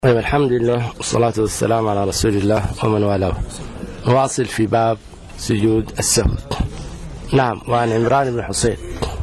طيب، الحمد لله والصلاة والسلام على رسول الله ومن والاه. نواصل في باب سجود السهو. نعم. وعن عمران بن حصين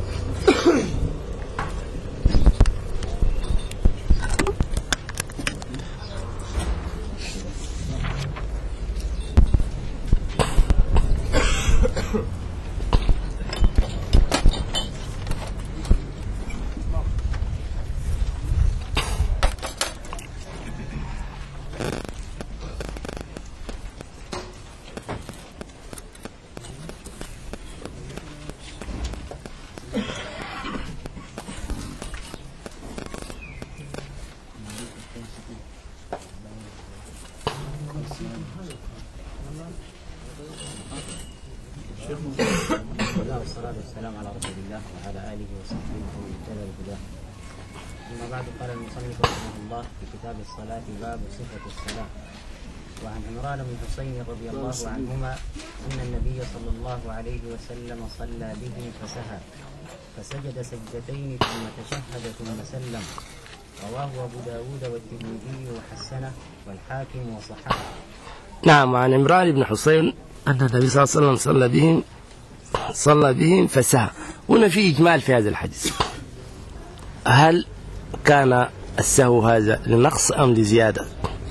والصلاة والسلام على رسول الله وعلى آله وصحبه ومن اهتدى بهداه. أما بعد، قال المصنف رحمه الله في كتاب الصلاة باب صفة الصلاة. وعن عمران بن حصين رضي الله عنهما أن النبي صلى الله عليه وسلم صلى بهم فسهى فسجد سجدتين ثم تشهد ثم سلم. رواه أبو داود والترمذي وحسنه والحاكم وصححه. نعم. وعن عمران بن حصين أن النبي صلى الله عليه وسلم صلى بهم فسهى. هنا في إجمال في هذا الحديث، هل كان السهو هذا لنقص أم لزيادة؟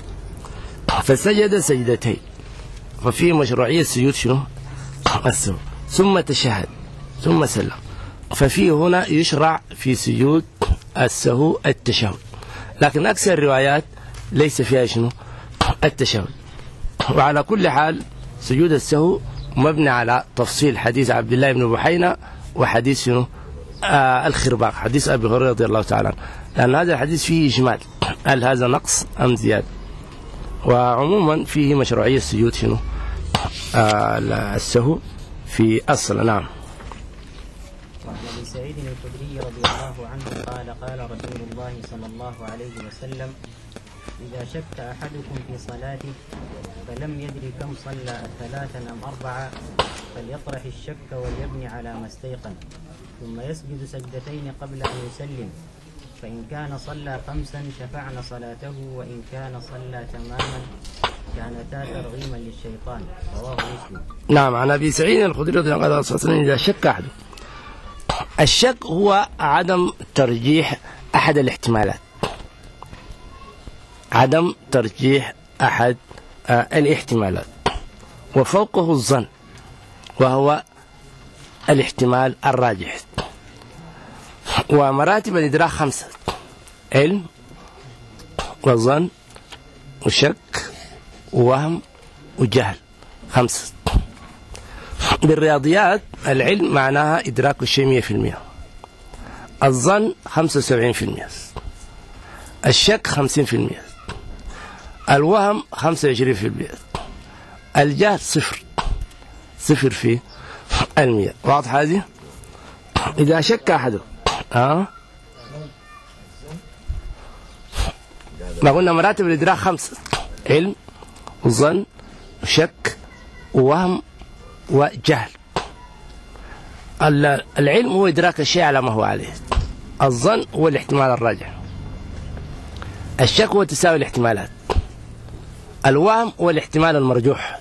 فسجد سجدتين، ففيه مشروعية سجود شنو؟ السهو. ثم تشهد ثم سلم، ففيه هنا يشرع في سجود السهو التشهد، لكن أكثر الروايات ليس فيها شنو؟ التشهد. وعلى كل حال سجود السهو مبني على تفصيل حديث عبد الله بن بحينة وحديث شنو؟ الخرباق، حديث أبي هريرة رضي الله تعالى عنه، لأن هذا الحديث فيه إجمال، هل هذا نقص أم زيادة؟ وعموما فيه مشروعية سجود شنو؟ السهو في أصل. نعم. وعن ابي سعيد الخدري رضي الله عنه قال رسول الله صلى الله عليه وسلم: إذا شك أحدكم في صلاته فلم يدري كم صلى ثلاثا أم أربعة فليطرح الشك وليبني على ما استيقن، ثم يسجد سجدتين قبل أن يسلم، فإن كان صلى 5 شفعن صلاته، وإن كان صلى تماما كانتا ترغيما للشيطان. رواه مسلم. نعم. عن أبي سعيد الخدري رضي الله عنه إذا شك أحدكم، الشك هو عدم ترجيح أحد الاحتمالات، عدم ترجيح أحد الاحتمالات، وفوقه الظن وهو الاحتمال الراجح. ومراتب الإدراك 5: علم وظن وشك ووهم وجهل، 5. بالرياضيات العلم معناها إدراك الشيء 100%، الظن 75%، الشك 50%، الوهم 25%، الجهل 0 في 100. واضح هذه؟ إذا شك أحدكم ما قلنا مراتب الإدراك 5: علم وظن وشك ووهم وجهل. العلم هو إدراك الشيء على ما هو عليه، الظن هو الاحتمال الراجح، الشك هو تساوي الاحتمالات، الوهم هو الاحتمال المرجوح،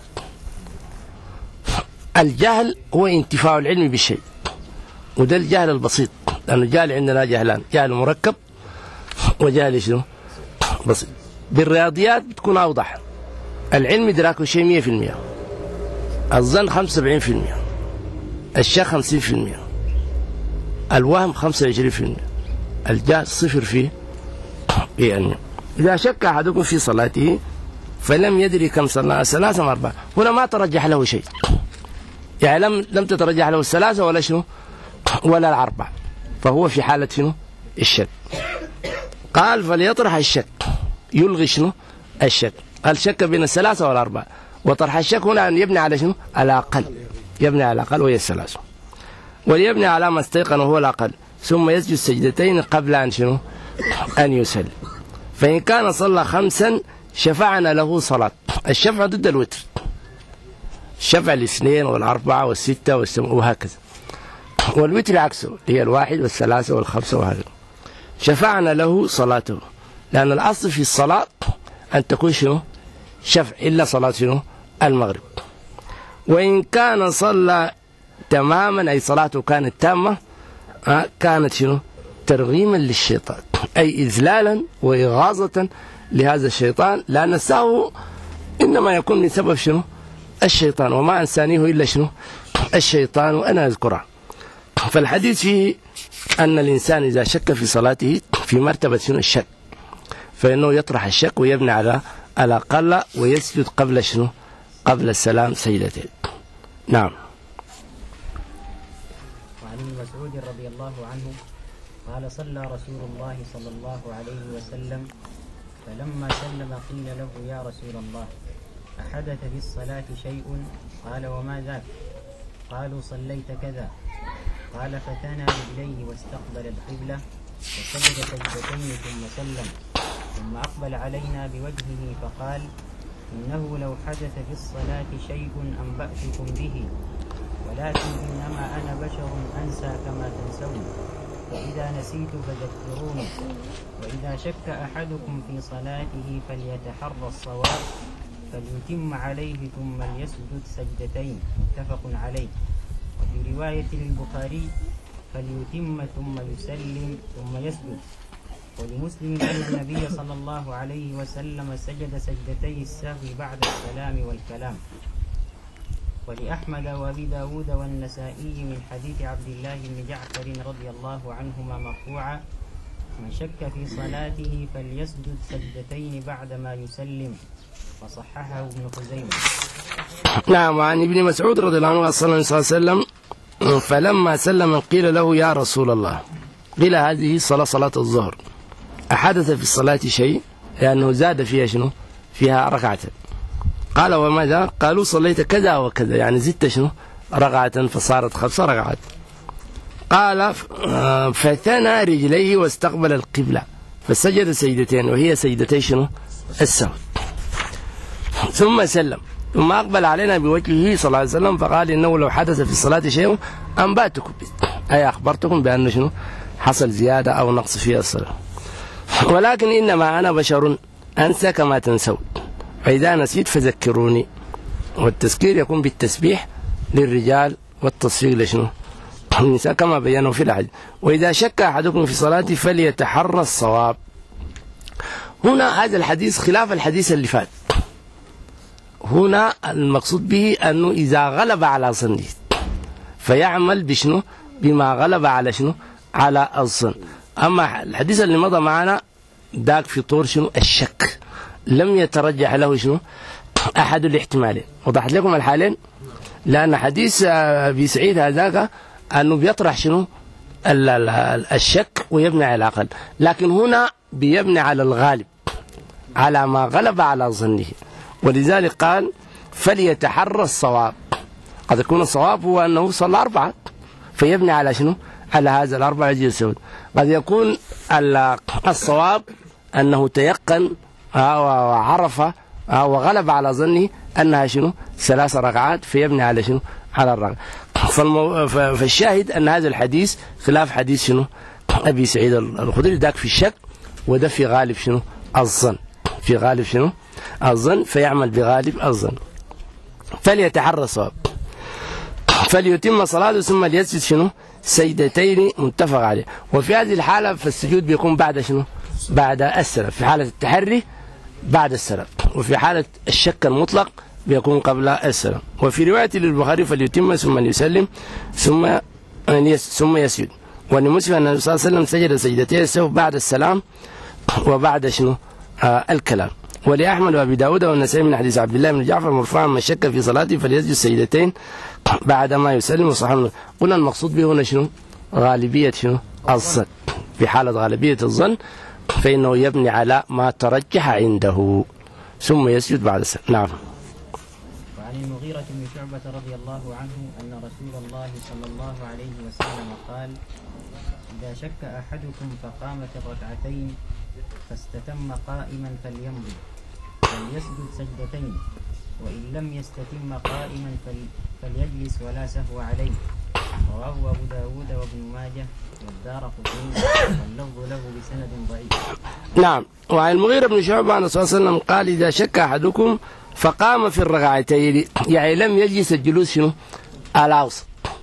الجهل هو انتفاع العلم بالشيء، وده الجهل البسيط، لأنه الجهل عندنا جهلان: جهل مركب وجهل شنو؟ بسيط. بالرياضيات بتكون أوضح، العلم إدراك الشيء 100%، الظن 75%، الشك 50%، الوهم 25%، الجهل 0 في 100. إذا شك أحدكم في صلاته فلم يدري كم صلى 3 أم 4، هنا ما ترجح له شيء، يعني لم تترجح له 3 ولا شنو ولا 4، فهو في حالة شنو؟ الشك. قال: فليطرح الشك، يلغي شنو؟ الشك. هل شك بين 3 ولا 4؟ وطرح الشك هنا أن يبني على شنو؟ الأقل، يبني على الأقل وهي 3، وليبني على ما استيقن وهو الأقل، ثم يسجد سجدتين قبل أن شنو؟ أن يسلم. فإن كان صلى 5 شفعنا له صلاة. الشفع ضد الوتر، الشفع 2 و4 و6 وهكذا، والوتر عكسه، هي 1 و3 و5 وهكذا. شفعنا له صلاته، لأن الأصل في الصلاة أن تكون شنو شفع إلا صلاة شنو المغرب. وإن كان صلى تماما أي صلاته كانت تامة كانت شنو ترغيما للشيطان أي إذلالا وإغاظة لهذا الشيطان، لأن السهو إنما يكون من سبب شنو الشيطان، وما أنسانيه إلا شنو الشيطان وأنا أذكره. فالحديث فيه أن الإنسان إذا شك في صلاته في مرتبة شنو الشك فإنه يطرح الشك ويبني على الأقل ويسجد قبل شنو قبل السلام سجدتين. نعم. وعن ابن مسعود رضي الله عنه قال صلى رسول الله صلى الله عليه وسلم فلما سلم قيل له يا رسول الله أحدث في الصلاة شيء؟ قال وما ذاك؟ قالوا صليت كذا. قال فثنى رجليه واستقبل القبلة وسجد سجدتين ثم سلم، ثم أقبل علينا بوجهه فقال إنه لو حدث في الصلاة شيء أنبأتكم به، ولكن إنما أنا بشر أنسى كما تنسون، فإذا نسيت فذكروني، وإذا شك أحدكم في صلاته فليتحرى الصواب فليتم عليه ثم ليسجد سجدتين، متفق عليه. وفي رواية للبخاري فليتم ثم يسلم ثم يسجد. ولمسلم أن النبي صلى الله عليه وسلم سجد سجدتي السهو بعد السلام والكلام. ولأحمد وأبي داود والنسائي من حديث عبد الله بن جعفر رضي الله عنهما مرفوعا من شك في صلاته فليسجد سجدتين بعدما يسلم، وصححه ابن خزيمة. نعم. وعن ابن مسعود رضي الله عنه صلى الله عليه وسلم فلما سلم قيل له يا رسول الله، قيل هذه صلاة الظهر، أحدث في الصلاة شيء؟ لأنه زاد فيها شنو فيها ركعة. قال وماذا؟ قالوا صليت كذا وكذا، يعني زدت شنو ركعة فصارت 5 ركعات. قال فثنى رجليه واستقبل القبلة فسجد سجدتين وهي سجدتي شنو السهو، ثم سلم، ثم أقبل علينا بوجهه صلى الله عليه وسلم فقال إنه لو حدث في الصلاة شيء أنبأتكم به، أي أخبرتكم بأن شنو حصل زيادة أو نقص في الصلاة، ولكن إنما أنا بشر أنسى كما تنسون، فإذا نسيت فذكروني. والتذكير يكون بالتسبيح للرجال والتصفيق لشنو النساء كما بيانوا في الحديث. وإذا شك أحدكم في صلاته فليتحرى الصواب. هنا هذا الحديث خلاف الحديث اللي فات. هنا المقصود به أنه إذا غلب على ظنه فيعمل بشنو بما غلب على شنو على الظن. أما الحديث اللي مضى معنا داك في طور شنو الشك، لم يترجح له شنو أحد الاحتمالين. وضحت لكم الحالين، لأن حديث أبي سعيد هذاك أنه بيطرح شنو الشك ويبني على العقل، لكن هنا بيبني على الغالب على ما غلب على ظنه، ولذلك قال فليتحرى الصواب. قد يكون الصواب هو أنه صلى 4 فيبني على شنو على هذا 4 يجي السود. قد يكون الصواب أنه تيقن وعرف وغلب على ظنه أنها شنو 3 ركعات فيبني على شنو على الركعة. فالشاهد أن هذا الحديث خلاف حديث شنو أبي سعيد الخدري، ذاك في الشك وده في غالب شنو الظن، في غالب شنو الظن، فيعمل بغالب الظن. فليتحرى الصواب فليتم صلاته ثم ليسجد شنو سجدتين، متفق عليه. وفي هذه الحالة فالسجود بيكون بعد شنو بعد السلام، في حالة التحري بعد السلام، وفي حالة الشك المطلق بيكون قبل السلام. وفي رواية للبخاري فليتم ثم يسلم ثم يسجد. ولمسلم أن النبي صلى الله عليه وسلم سجد سجدتين السهو بعد السلام وبعد شنو الكلام. ولأحمد وأبي داود والنسائي من حديث عبد الله بن جعفر مرفوعا من شك في صلاته فليسجد سجدتين بعد ما يسلم. وصحابه قلنا المقصود به هنا شنو غالبية شنو الظن. في حالة غالبية الظن فإنه يبني على ما ترجح عنده ثم يسجد بعد السلام. نعم. وعن المغيرة بن شعبة رضي الله عنه أن رسول الله صلى الله عليه وسلم قال إذا شك أحدكم فقام في الركعتين فاستتم قائما فليمضي فليسجد سجدتين، وإن لم يستتم قائما فليجلس ولا سهو عليه. رواه أبو داود وابن ماجه والدارقطني واللفظ له بسند ضعيف. نعم. وعن المغيرة بن شعبة أن صلى الله عليه وسلم قال إذا شك أحدكم فقام في الركعتين، يعني لم يجلس الجلوس شنو الأوسط،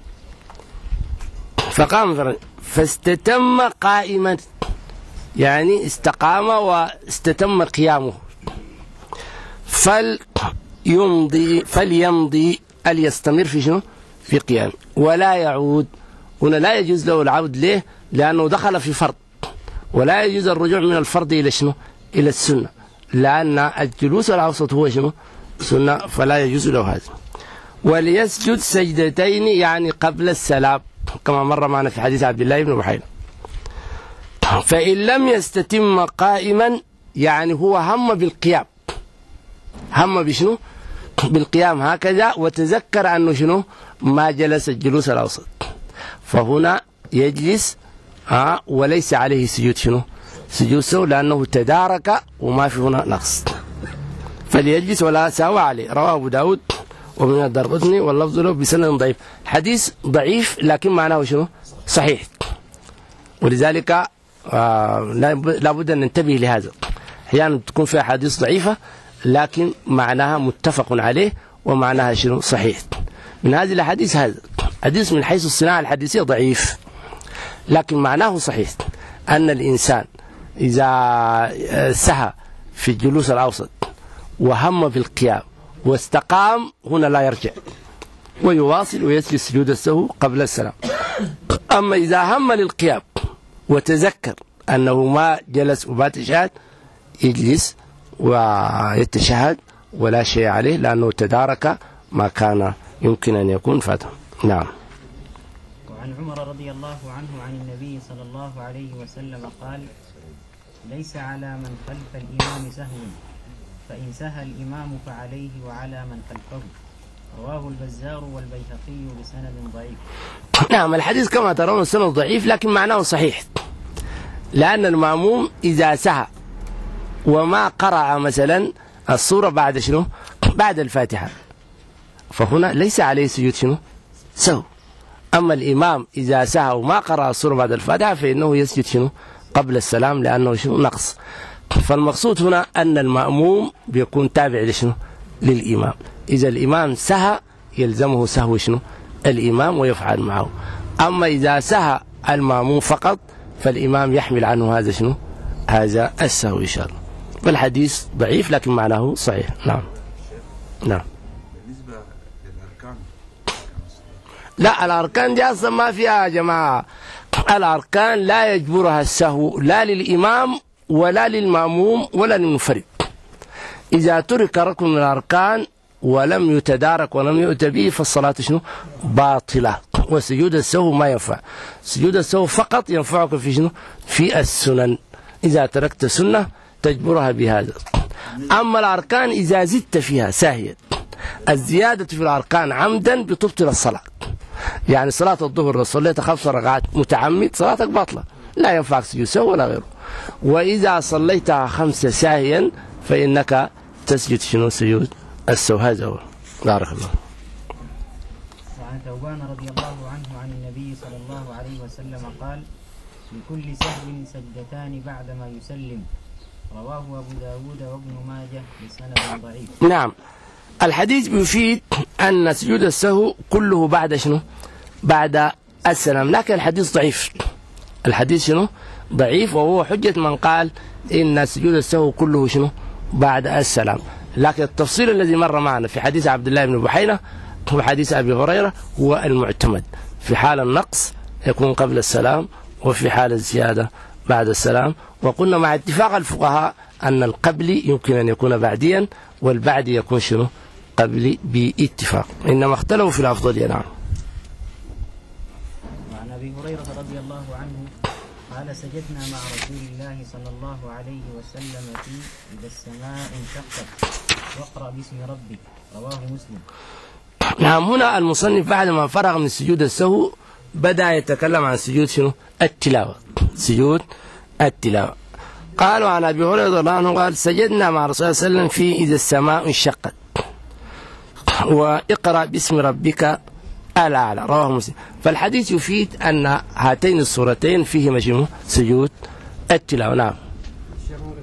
فقام فاستتم قائما، يعني استقام واستتم قيامه، فليمضي يستمر في شنو في قيام ولا يعود. هنا لا يجوز له العود، ليه؟ لأنه دخل في فرض، ولا يجوز الرجوع من الفرض إلى شنو إلى السنة، لأن الجلوس الأوسط هو شنو سنة، فلا يجوز له هذا. وليسجد سجدتين يعني قبل السلام كما مر معنا في حديث عبد الله بن بحيرة. فإن لم يستتم قائما يعني هو هم بالقيام، هم بشنو بالقيام هكذا، وتذكر أنه شنو ما جلس الجلوس الأوسط، فهنا يجلس وليس عليه سجود شنو سجود سهو، لأنه تدارك وما في هنا نقص، فليجلس ولا سهو عليه. رواه أبو داود ومن الدرقطني واللفظ له بسند ضعيف. حديث ضعيف لكن معناه شنو صحيح، ولذلك لا بد أن ننتبه لهذا. أحيانا تكون فيها حديث ضعيفة لكن معناها متفق عليه ومعناها شنو صحيح. من هذه الحديث هذا حديث من حيث الصناعة الحديثية ضعيف لكن معناه صحيح، أن الإنسان إذا سهى في الجلوس الأوسط وهم بالقيام واستقام هنا لا يرجع ويواصل ويسجد سجود السهو قبل السلام. أما إذا هم للقيام وتذكر أنه ما جلس وما تشهد يجلس ويتشهد ولا شيء عليه، لأنه تدارك ما كان يمكن أن يكون فاته. نعم. وعن عمر رضي الله عنه عن النبي صلى الله عليه وسلم قال ليس على من خلف الإمام سهو، فإن سهى الإمام فعليه وعلى من خلفه. رواه البزار والبيهقي بسند ضعيف. نعم. الحديث كما ترون سند ضعيف لكن معناه صحيح، لأن المأموم إذا سهى وما قرأ مثلا السورة بعد شنو بعد الفاتحة فهنا ليس عليه سجود شنو سهو. أما الإمام إذا سهى وما قرأ السورة بعد الفاتحة فإنه يسجد شنو قبل السلام، لأنه شنو نقص. فالمقصود هنا أن المأموم بيكون تابع لشنو للإمام. إذا الإمام سهى يلزمه سهو شنو الإمام ويفعل معه. أما إذا سهى المأموم فقط فالإمام يحمل عنه هذا شنو هذا السهو إن شاء الله. فالحديث ضعيف لكن معناه صحيح. نعم. نعم. بالنسبة للأركان، لا الأركان دي أصلا ما فيها يا جماعة. الأركان لا يجبرها السهو لا للإمام ولا للمأموم ولا للمنفرد. إذا ترك ركن من الأركان ولم يتدارك ولم يؤت به فالصلاة شنو باطلة، وسجود السهو ما ينفع. سجود السهو فقط ينفعك في شنو في السنن، إذا تركت سنة تجبرها بهذا. أما الأركان إذا زدت فيها ساهيا، الزيادة في الأركان عمدا بتبطل الصلاة. يعني صلاة الظهر صليت 5 ركعات متعمد صلاتك باطلة، لا ينفعك سجود سهو ولا غيره. وإذا صليتها 5 ساهيا فإنك تسجد شنو سجود السهو. هذا هو. بارك الله. وعن ثوبان رضي الله عنه عن النبي صلى الله عليه وسلم قال لكل سهو سجدتان بعدما يسلم. رواه أبو داود وابن ماجه بسند ضعيف. نعم. الحديث بيفيد أن سجود السهو كله بعد شنو بعد السلام، لكن الحديث ضعيف. الحديث شنو ضعيف، وهو حجة من قال إن سجود السهو كله شنو بعد السلام. لكن التفصيل الذي مر معنا في حديث عبد الله بن بحيرة وحديث أبي هريرة هو المعتمد. في حال النقص يكون قبل السلام، وفي حال الزيادة بعد السلام. وقلنا مع اتفاق الفقهاء أن القبلي يمكن أن يكون بعديا والبعد يكون شنو قبلي باتفاق، إنما اختلفوا في الأفضل. نعم. وعن أبي هريرة رضي الله عنه قال سجدنا مع رسول الله صلى الله عليه وسلم في إذا السماء انشقت واقرأ باسم ربك. رواه مسلم. نعم. هنا المصنف بعد ما فرغ من سجود السهو بدأ يتكلم عن سجود شنو التلاوة. سجود التلاوة. قالوا عن أبي هريرة رضي الله عنه قال سجدنا مع رسول الله صلى الله عليه وسلم في إذا السماء انشقت واقرأ باسم ربك الأعلى. رواه مسلم. فالحديث يفيد أن هاتين السورتين فيهما شنو سجود التلاوة. نعم. الشيخ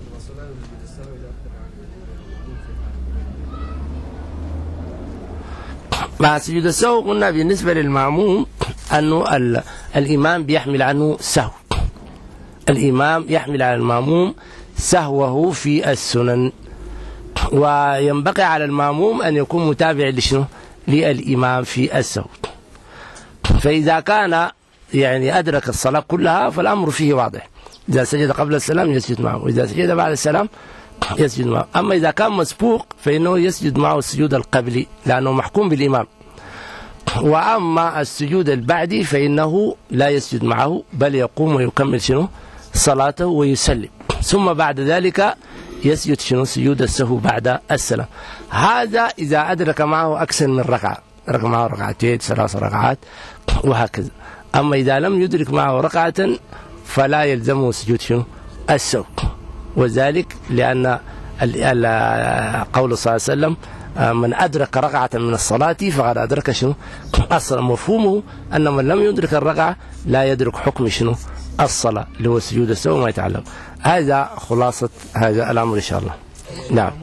مع سجود السهو قلنا بالنسبة للمأموم أنه الإمام بيحمل عنه سهو. الإمام يحمل على المأموم سهوه في السنن، وينبغي على المأموم أن يكون متابع لشنو؟ للإمام في السهو. فإذا كان يعني أدرك الصلاة كلها فالأمر فيه واضح، إذا سجد قبل السلام يسجد معه، وإذا سجد بعد السلام يسجد معه. أما إذا كان مسبوق فإنه يسجد معه السجود القبلي لأنه محكوم بالإمام. وأما السجود البعدي فإنه لا يسجد معه، بل يقوم ويكمل شنو؟ صلاته ويسلم، ثم بعد ذلك يسجد شنو؟ سجود السهو بعد السلام. هذا إذا أدرك معه أكثر من ركعة، أدرك معه ركعتين 3 ركعات وهكذا. أما إذا لم يدرك معه ركعة فلا يلزمه سجود شنو؟ السهو. وذلك لأن قول صلى الله عليه وسلم من أدرك ركعة من الصلاة فقد أدرك شنو؟ الصلاة. مفهومه أن من لم يدرك الركعة لا يدرك حكم شنو؟ الصلاة اللي هو سجود السهو ما يتعلم. هذا خلاصة هذا الأمر إن شاء الله. نعم.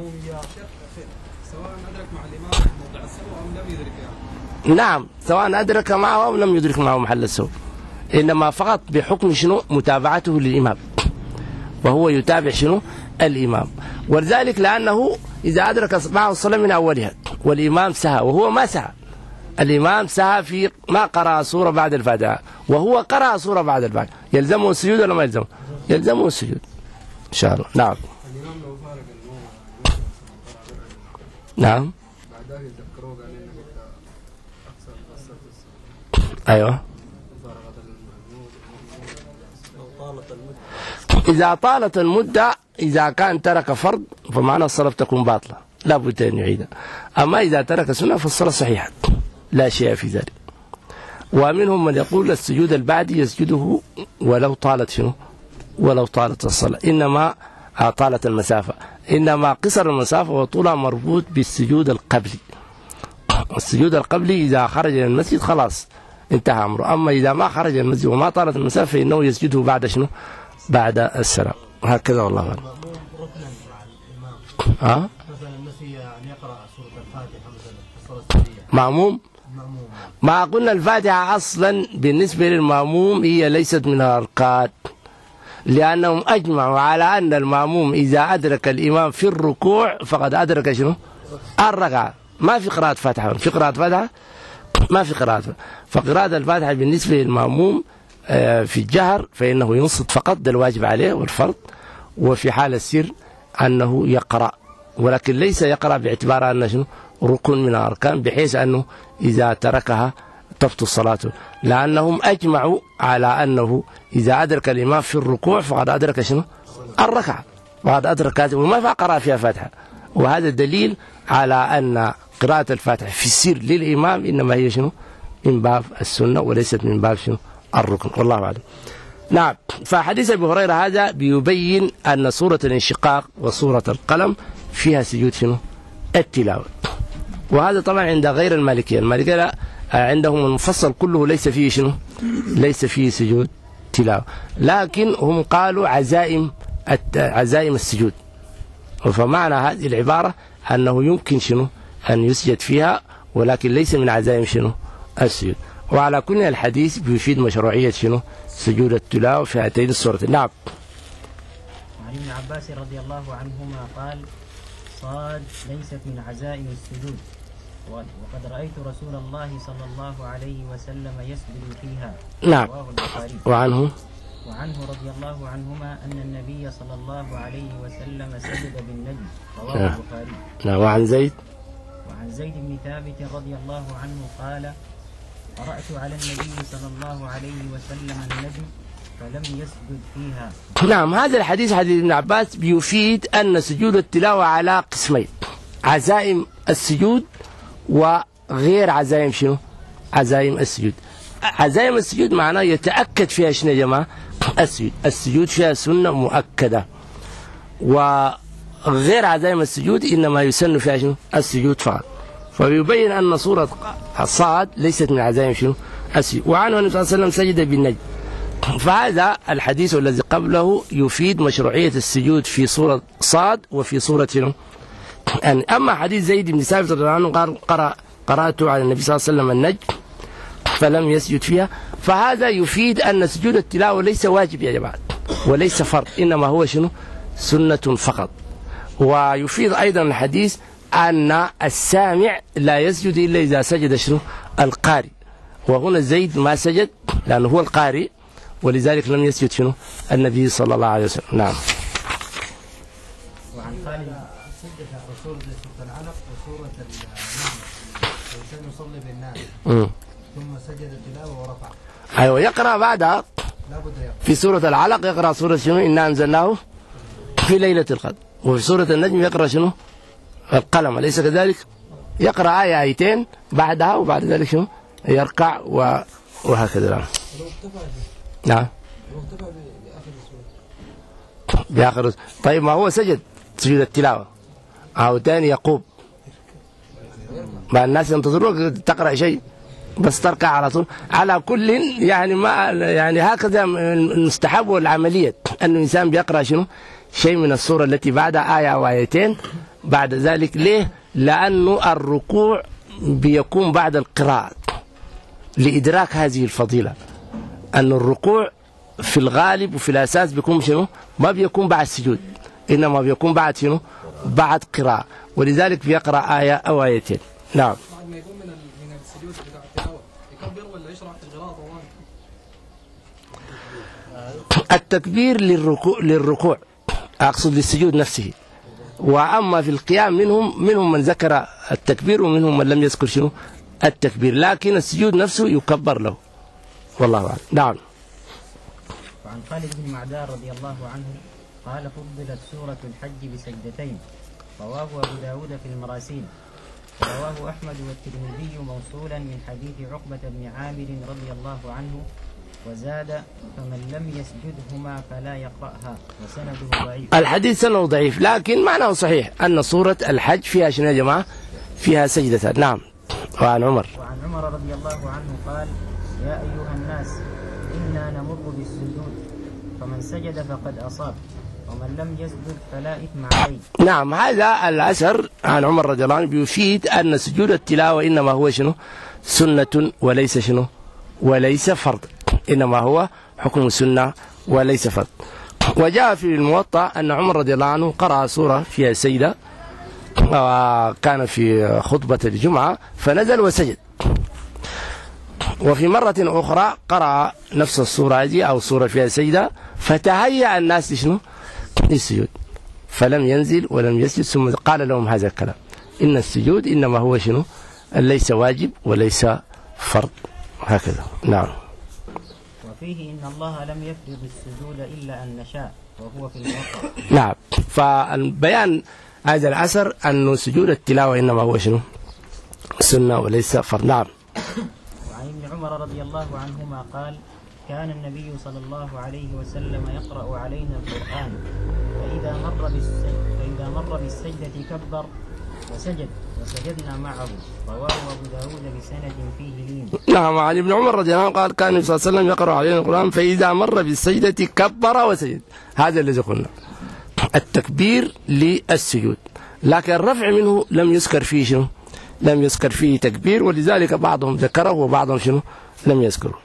نعم، سواء أدرك معه أو لم يدرك معه محل السهو، إنما فقط بحكم شنو؟ متابعته للإمام، وهو يتابع شنو؟ الإمام. ولذلك لأنه إذا أدرك معه الصلاة من أولها والإمام سهى وهو ما سهى، الإمام سهى في ما قرأ سورة بعد الفاتحة وهو قرأ سورة بعد الفاتحة، يلزمه السجود ولا ما يلزمه؟ يلزمه السجود إن شاء الله. نعم. نعم. أيوه. إذا طالت المدة، إذا كان ترك فرض فمعنى الصلاة تكون باطلة لا بد أن يعيدها. أما إذا ترك سنة فالصلاة صحيحة لا شيء في ذلك. ومنهم من يقول السجود البعدي يسجده ولو طالت شنو؟ ولو طالت الصلاة، إنما طالت المسافة، إنما قصر المسافة وطولها مربوط بالسجود القبلي. السجود القبلي إذا خرج من المسجد خلاص انتهى أمره. أما إذا ما خرج من المسجد وما طالت المسافة فإنه يسجده بعد شنو؟ بعد السلام. هكذا والله أعلم. مثلا الذي يقرأ سورة الفاتحة مثلا مأموم؟ ما قلنا الفاتحة أصلا بالنسبة للمأموم هي ليست من الأركان، لأنهم أجمعوا على أن المأموم إذا أدرك الإمام في الركوع فقد أدرك شنو؟ الركعة. ما في قراءة فاتحة، في قراءة فاتحة؟ ما في قراءة. فقراءة الفاتحة بالنسبة للمأموم في الجهر فإنه ينصت فقط، ده الواجب عليه والفرض، وفي حال السر أنه يقرأ، ولكن ليس يقرأ باعتبار أنه شنو؟ ركن من الأركان، بحيث أنه إذا تركها تبطل صلاته، لأنهم أجمعوا على أنه إذا أدرك الإمام في الركوع فقد أدرك شنو؟ الركعة، وقد أدرك هذا وما قرأ فيها فاتحة. وهذا دليل على أن قراءة الفاتحة في السر للإمام إنما هي شنو؟ من باب السنة وليست من باب شنو؟ الركن، والله أعلم. نعم. فحديث أبي هريرة هذا بيبين أن سورة الانشقاق وسورة القلم فيها سجود شنو؟ التلاوة. وهذا طبعا عند غير المالكية. المالكية عندهم المفصل كله ليس فيه شنو؟ ليس فيه سجود تلاوة، لكن هم قالوا عزائم السجود. فمعنى هذه العبارة أنه يمكن شنو؟ أن يسجد فيها، ولكن ليس من عزائم شنو؟ السجود. وعلى كل الحديث بيفيد مشروعية شنو؟ سجود التلاوة في هاتين السورتين. نعم. وعن ابن عباس رضي الله عنهما قال: صاد ليست من عزائم السجود، وقد رأيت رسول الله صلى الله عليه وسلم يسجد فيها. نعم. وعنه رضي الله عنهما أن النبي صلى الله عليه وسلم سجد بالنجم. رواه البخاري. نعم. وعن زيد بن ثابت رضي الله عنه قال: قرأت على النبي صلى الله عليه وسلم النجم فلم يسجد فيها. نعم. هذا الحديث حديث ابن عباس بيفيد أن سجود التلاوة على قسمين: عزائم السجود وغير عزائم شنو؟ عزائم السجود. عزائم السجود معناه يتأكد فيها شنو يا جماعة؟ السجود فيها سنة مؤكدة، وغير عزائم السجود إنما يسن فيها شنو؟ السجود فقط. فيبين أن صورة صاد ليست من عزائم شنو؟ السجود. وعنه النبي صلى الله عليه وسلم سجد بالنجم. فهذا الحديث الذي قبله يفيد مشروعية السجود في صورة صاد وفي صورة شنو؟ أما حديث زيد بن ثابت رضي الله عنه قال قرأ قرأت على النبي صلى الله عليه وسلم النجم فلم يسجد فيها، فهذا يفيد أن سجود التلاوة ليس واجب يا جماعة وليس فرض، إنما هو شنو؟ سنة فقط. ويفيد أيضا الحديث أن السامع لا يسجد إلا إذا سجد شنو؟ القارئ، وهنا زيد ما سجد لأنه هو القارئ، ولذلك لم يسجد شنو؟ النبي صلى الله عليه وسلم. نعم. وعن خالد سجد سورة العلق وسورة النجم، الإنسان يصلي بالناس ثم سجد تلاوة ورفع. أيوة، يقرأ بعدها لابد يقرأ في سورة العلق، يقرأ سورة شنو؟ إنا أنزلناه في ليلة القدر. وفي سورة النجم يقرأ شنو؟ القلم، أليس كذلك؟ يقرأ آية آيتين بعدها، وبعد ذلك شنو؟ يركع وهكذا. نعم. بآخر. طيب ما هو سجد سجود التلاوة أو تاني يقوم، ما الناس ينتظروك تقرأ شيء بس تركع على طول. على كل يعني ما يعني هكذا المستحب والعملية أن الإنسان بيقرأ شنو؟ شيء من السورة التي بعدها آية أو آيتين بعد ذلك. ليه؟ لأنه الركوع بيكون بعد القراءة لإدراك هذه الفضيلة، أن الركوع في الغالب وفي الأساس بيكون شنو؟ ما بيكون بعد السجود، إنما بيكون بعد شنو؟ بعد قراءة، ولذلك بيقرأ آية أو آيتين. نعم. بعد ما يقوم من السجود بتاع التلاوة يكبر ولا يشرح في القراءة طوال؟ التكبير للركوع أقصد للسجود نفسه، وأما في القيام منهم من ذكر التكبير ومنهم من لم يذكر شنو؟ التكبير، لكن السجود نفسه يكبر له، والله أعلم. نعم. وعن خالد بن معدان رضي الله عنه قال فضلت سورة الحج بسجدتين، رواه أبو داود في المراسيل، رواه أحمد والترمذي موصولا من حديث عقبة بن عامر رضي الله عنه، وزاد فمن لم يسجدهما فلا يقرأها، وسنده ضعيف. الحديث سنده ضعيف لكن معناه صحيح أن سورة الحج فيها شنو يا جماعة؟ فيها سجدتان. نعم. وعن عمر رضي الله عنه قال يا أيها الناس إنا نمر بالسجود فمن سجد فقد أصاب ومن لم يسجد فلا إثم عليه. نعم، هذا الأثر عن عمر رضي الله عنه بيفيد أن سجود التلاوة إنما هو شنو؟ سنة وليس شنو؟ وليس فرض، إنما هو حكم سنة وليس فرض. وجاء في الموطأ أن عمر رضي الله عنه قرأ سورة فيها سجدة، وكان في خطبة الجمعة فنزل وسجد، وفي مرة أخرى قرأ نفس السورة هذه أو سورة فيها سجدة فتهيأ الناس لشنو؟ للسجود، فلم ينزل ولم يسجد، ثم قال لهم هذا الكلام: إن السجود إنما هو شنو؟ ليس واجب وليس فرض، هكذا. نعم. وفيه إن الله لم يفرض السجود إلا أن نشاء، وهو في الموطأ. نعم، فالبيان هذا الأثر أن سجود التلاوة إنما هو شنو؟ سنة وليس فرض. نعم. وعن ابن عمر رضي الله عنهما قال كان النبي صلى الله عليه وسلم يقرأ علينا القرآن فإذا مر بالسجدة كبر وسجد وسجدنا معه، رواه أبو داود بسند فيه لين. نعم. عن ابن عمر رضي الله عنه قال كان النبي صلى الله عليه وسلم يقرأ علينا القرآن فإذا مر بالسجدة كبر وسجد، هذا الذي قلنا التكبير للسجود، لكن الرفع منه لم يذكر فيه شنو؟ لم يذكر فيه تكبير، ولذلك بعضهم ذكره وبعضهم شنو؟ لم يذكره.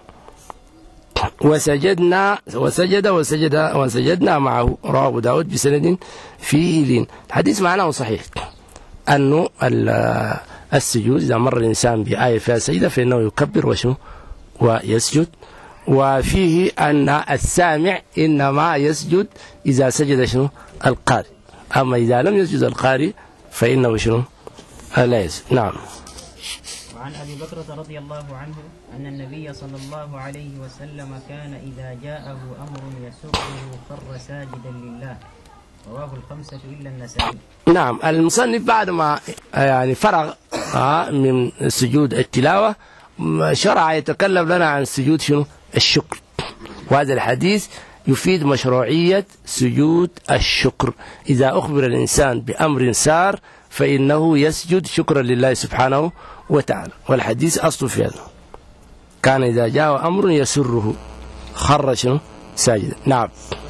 وسجدنا وسجدنا معه، رواه أبو داود بسند فيه لين. الحديث معناه صحيح أنه السجود إذا مر الإنسان بآية فيها سجدة فإنه يكبر وشنو؟ ويسجد. وفيه أن السامع إنما يسجد إذا سجد شنو؟ القارئ، أما إذا لم يسجد القارئ فإنه شنو؟ لا يسجد. نعم. وعن أبي بكرة رضي الله عنه أن النبي صلى الله عليه وسلم كان إذا جاءه أمر يسره خر ساجدا لله، رواه الخمسة إلا النسائي. نعم. المصنف بعد ما يعني فرغ من سجود التلاوة شرع يتكلم لنا عن سجود شنو؟ الشكر، وهذا الحديث يفيد مشروعية سجود الشكر. إذا أخبر الإنسان بأمر سار فإنه يسجد شكرا لله سبحانه وتعالى، والحديث أصل في هذا، كان إذا جاء أمر يسره خر شنو؟ ساجدا. نعم.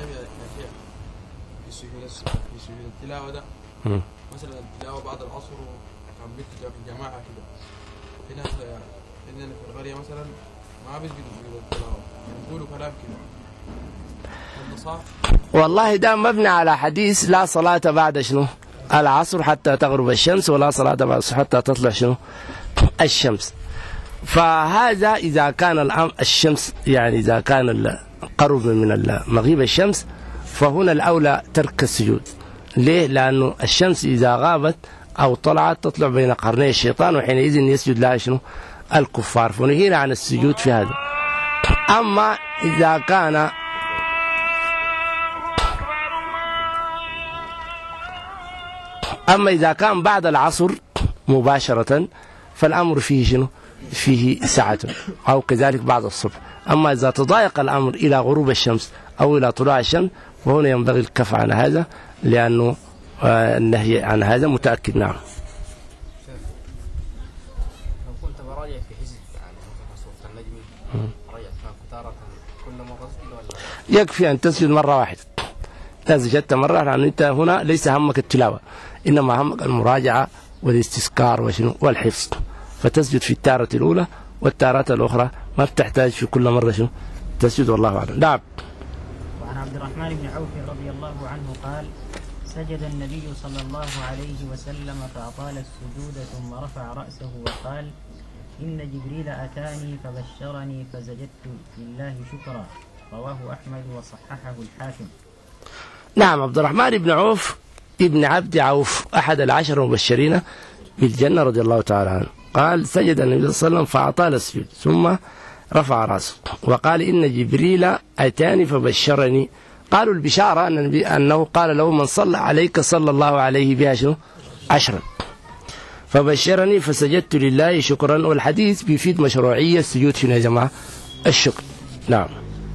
في سجود التلاوة ده مثلا التلاوة بعد العصر عم بتبقى في الجماعة كده في ناس عندنا في القرية مثلا ما بيسجدوا التلاوة، بيقولوا كلام كده. هل صح؟ والله ده مبني على حديث لا صلاة بعد شنو؟ العصر حتى تغرب الشمس، ولا صلاة بعد العصر حتى تطلع شنو؟ الشمس. فهذا إذا كان الشمس يعني إذا كان قرب من مغيب الشمس، فهنا الأولى ترك السجود. ليه؟ لأنه الشمس إذا غابت أو طلعت تطلع بين قرني الشيطان، وحينئذ يسجد لها شنو؟ الكفار، فنهينا عن السجود في هذا. أما إذا كان بعد العصر مباشرة فالأمر فيه شنو؟ فيه ساعة، أو كذلك بعد الصبح. أما إذا تضايق الأمر إلى غروب الشمس أو إلى طلوع الشمس فهنا ينبغي الكف عن هذا، لأنه النهي عن هذا متأكد. نعم. لو كنت براجع في حزب يعني سورة النجم راجع فيها كتارة كل مرة تسجد ولا؟ يكفي أن تسجد مرة واحدة. إذا سجدت مرة، لأن أنت هنا ليس همك التلاوة، إنما همك المراجعة والاستذكار وشنو والحفظ، فتسجد في التارة الأولى، والتارات الأخرى ما بتحتاج في كل مرة شنو تسجد. والله أعلم. نعم. وعن عبد الرحمن بن عوف رضي الله عنه قال: سجد النبي صلى الله عليه وسلم فأطال السجود ثم رفع رأسه وقال: إن جبريل أتاني فبشرني فسجدت لله شكرا. رواه أحمد وصححه الحاكم. نعم. عبد الرحمن بن عوف ابن عبد عوف أحد العشر المبشرين بالجنة رضي الله تعالى عنه، قال: سجد النبي صلى الله عليه وسلم فأطال السجود ثم رفع رأسه وقال: إن جبريل أتاني فبشرني. قالوا البشارة أنه قال له: من صلى عليك صلى الله عليه بها شنو 10، فبشرني فسجدت لله شكرا. والحديث بيفيد مشروعية السجود شنو يا جماعة؟ الشكر. نعم.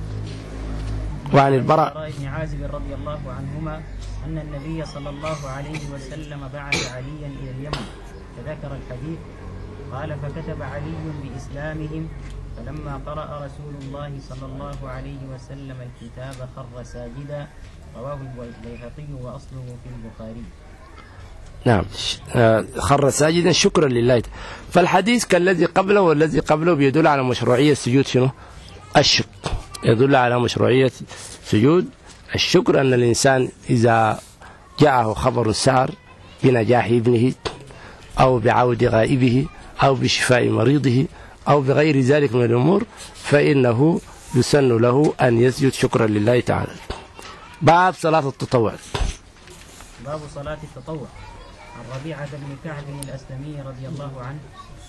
وعن البراء بن عازب رضي الله عنهما أن النبي صلى الله عليه وسلم بعث عليا إلى اليمن فذكر الحديث. قال: فكتب علي بإسلامهم، فلما قرأ رسول الله صلى الله عليه وسلم الكتاب خر ساجدا. رواه البيهقي وأصله في البخاري. نعم. خر ساجدا شكرا لله. فالحديث كالذي قبله والذي قبله بيدل على مشروعية سجود شنو؟ الشكر. يدل على مشروعية سجود الشكر، أن الإنسان إذا جاءه خبر سار بنجاح ابنه أو بعود غائبه أو بشفاء مريضه أو بغير ذلك من الأمور، فإنه يسن له أن يسجد شكرا لله تعالى. باب صلاة التطوع. باب صلاة التطوع. عن ربيعة بن كعب الأسلمي رضي الله عنه.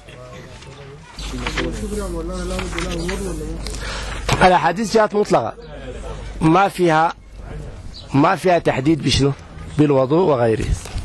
الأحاديث جاءت مطلقة، ما فيها تحديد بشنو؟ بالوضوء وغيره.